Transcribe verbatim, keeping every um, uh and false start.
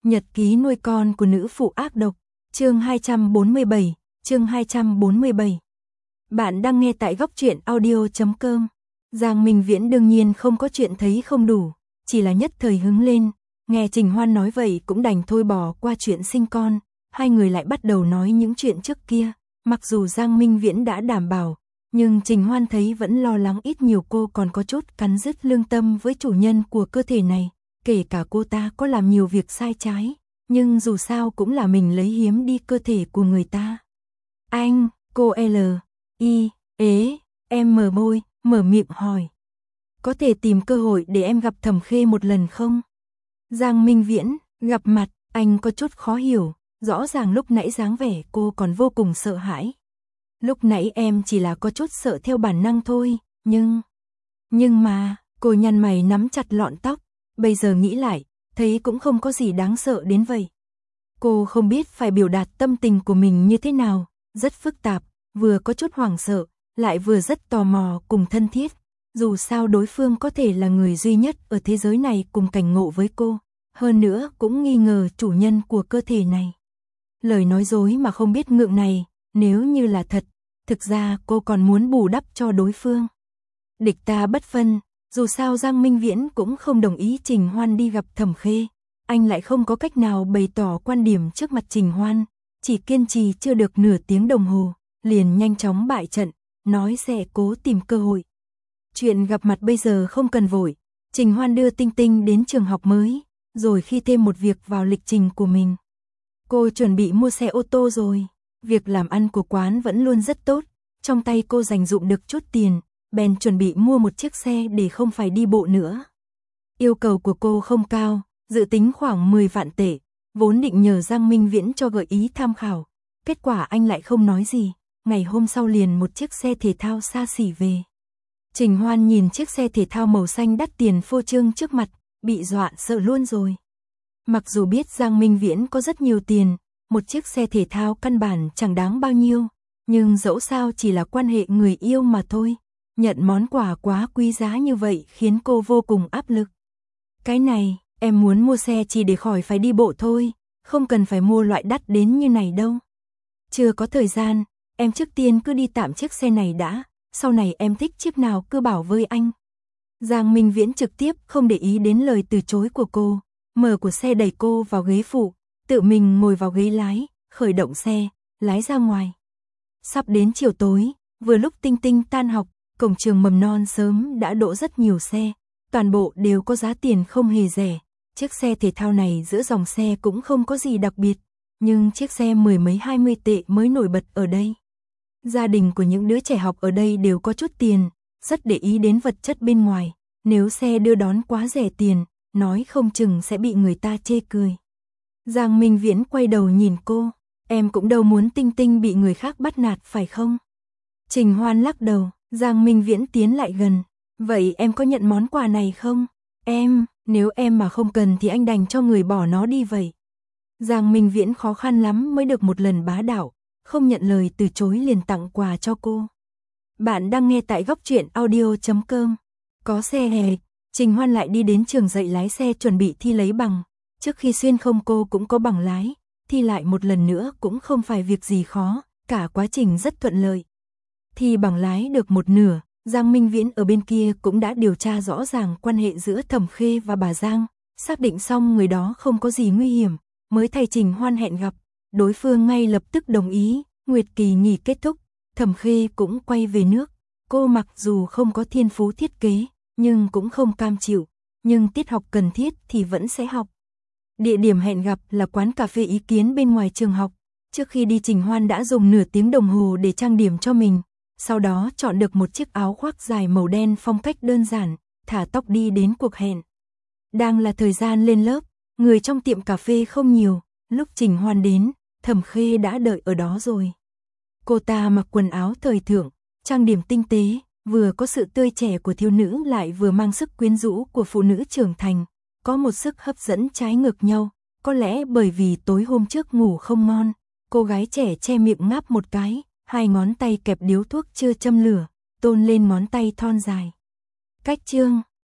Nhật ký nuôi con của nữ phụ ác độc, chương hai trăm bốn mươi bảy, chương hai trăm bốn mươi bảy. Bạn đang nghe tại góc truyện audio chấm com. Giang Minh Viễn đương nhiên không có chuyện thấy không đủ, chỉ là nhất thời hứng lên, nghe Trình Hoan nói vậy cũng đành thôi bỏ qua chuyện sinh con, hai người lại bắt đầu nói những chuyện trước kia, mặc dù Giang Minh Viễn đã đảm bảo, nhưng Trình Hoan thấy vẫn lo lắng ít nhiều cô còn có chút cắn rứt lương tâm với chủ nhân của cơ thể này. Kể cả cô ta có làm nhiều việc sai trái, nhưng dù sao cũng là mình lấy hiếm đi cơ thể của người ta. Anh, cô L, I, ế, em mở môi, mở miệng hỏi. Có thể tìm cơ hội để em gặp Thẩm Khê một lần không? Giang Minh Viễn, gặp mặt, anh có chút khó hiểu, rõ ràng lúc nãy dáng vẻ cô còn vô cùng sợ hãi. Lúc nãy em chỉ là có chút sợ theo bản năng thôi, nhưng... Nhưng mà, cô nhăn mày nắm chặt lọn tóc. Bây giờ nghĩ lại, thấy cũng không có gì đáng sợ đến vậy. Cô không biết phải biểu đạt tâm tình của mình như thế nào, rất phức tạp, vừa có chút hoảng sợ, lại vừa rất tò mò cùng thân thiết. Dù sao đối phương có thể là người duy nhất ở thế giới này cùng cảnh ngộ với cô, hơn nữa cũng nghi ngờ chủ nhân của cơ thể này. Lời nói dối mà không biết ngượng này, nếu như là thật, thực ra cô còn muốn bù đắp cho đối phương. Địch ta bất phân. Dù sao Giang Minh Viễn cũng không đồng ý Trình Hoan đi gặp Thẩm Khê, anh lại không có cách nào bày tỏ quan điểm trước mặt Trình Hoan, chỉ kiên trì chưa được nửa tiếng đồng hồ, liền nhanh chóng bại trận, nói sẽ cố tìm cơ hội. Chuyện gặp mặt bây giờ không cần vội, Trình Hoan đưa Tinh Tinh đến trường học mới, rồi khi thêm một việc vào lịch trình của mình. Cô chuẩn bị mua xe ô tô rồi, việc làm ăn của quán vẫn luôn rất tốt, trong tay cô dành dụm được chút tiền. Bèn chuẩn bị mua một chiếc xe để không phải đi bộ nữa. Yêu cầu của cô không cao, dự tính khoảng mười vạn tệ, vốn định nhờ Giang Minh Viễn cho gợi ý tham khảo. Kết quả anh lại không nói gì, ngày hôm sau liền một chiếc xe thể thao xa xỉ về. Trình Hoan nhìn chiếc xe thể thao màu xanh đắt tiền phô trương trước mặt, bị dọa sợ luôn rồi. Mặc dù biết Giang Minh Viễn có rất nhiều tiền, một chiếc xe thể thao căn bản chẳng đáng bao nhiêu, nhưng dẫu sao chỉ là quan hệ người yêu mà thôi. Nhận món quà quá quý giá như vậy khiến cô vô cùng áp lực. Cái này, em muốn mua xe chỉ để khỏi phải đi bộ thôi, không cần phải mua loại đắt đến như này đâu. Chưa có thời gian, em trước tiên cứ đi tạm chiếc xe này đã, sau này em thích chiếc nào cứ bảo với anh. Giang Minh Viễn trực tiếp không để ý đến lời từ chối của cô, mở của xe đẩy cô vào ghế phụ, tự mình ngồi vào ghế lái, khởi động xe, lái ra ngoài. Sắp đến chiều tối, vừa lúc Tinh Tinh tan học, cổng trường mầm non sớm đã đỗ rất nhiều xe, toàn bộ đều có giá tiền không hề rẻ. Chiếc xe thể thao này giữa dòng xe cũng không có gì đặc biệt, nhưng chiếc xe mười mấy hai mươi tệ mới nổi bật ở đây. Gia đình của những đứa trẻ học ở đây đều có chút tiền, rất để ý đến vật chất bên ngoài, nếu xe đưa đón quá rẻ tiền, nói không chừng sẽ bị người ta chê cười. Giang Minh Viễn quay đầu nhìn cô, em cũng đâu muốn Tinh Tinh bị người khác bắt nạt phải không? Trình Hoan lắc đầu. Giang Minh Viễn tiến lại gần, vậy em có nhận món quà này không? Em, nếu em mà không cần thì anh đành cho người bỏ nó đi vậy. Giang Minh Viễn khó khăn lắm mới được một lần bá đạo, không nhận lời từ chối liền tặng quà cho cô. Bạn đang nghe tại góc truyện audio chấm com. Có xe hè, Trình Hoan lại đi đến trường dạy lái xe chuẩn bị thi lấy bằng. Trước khi xuyên không cô cũng có bằng lái, thi lại một lần nữa cũng không phải việc gì khó, cả quá trình rất thuận lợi. Thì bằng lái được một nửa, Giang Minh Viễn ở bên kia cũng đã điều tra rõ ràng quan hệ giữa Thẩm Khê và bà Giang, xác định xong người đó không có gì nguy hiểm, mới thay Trình Hoan hẹn gặp, đối phương ngay lập tức đồng ý, nguyệt kỳ nghỉ kết thúc, Thẩm Khê cũng quay về nước, cô mặc dù không có thiên phú thiết kế, nhưng cũng không cam chịu, nhưng tiết học cần thiết thì vẫn sẽ học. Địa điểm hẹn gặp là quán cà phê ý kiến bên ngoài trường học, trước khi đi Trình Hoan đã dùng nửa tiếng đồng hồ để trang điểm cho mình. Sau đó chọn được một chiếc áo khoác dài màu đen phong cách đơn giản, thả tóc đi đến cuộc hẹn. Đang là thời gian lên lớp, người trong tiệm cà phê không nhiều, lúc Trình Hoan đến, Thẩm Khê đã đợi ở đó rồi. Cô ta mặc quần áo thời thượng, trang điểm tinh tế, vừa có sự tươi trẻ của thiếu nữ lại vừa mang sức quyến rũ của phụ nữ trưởng thành, có một sức hấp dẫn trái ngược nhau, có lẽ bởi vì tối hôm trước ngủ không ngon, cô gái trẻ che miệng ngáp một cái. Hai ngón tay kẹp điếu thuốc chưa châm lửa, tôn lên ngón tay thon dài. Cách chương,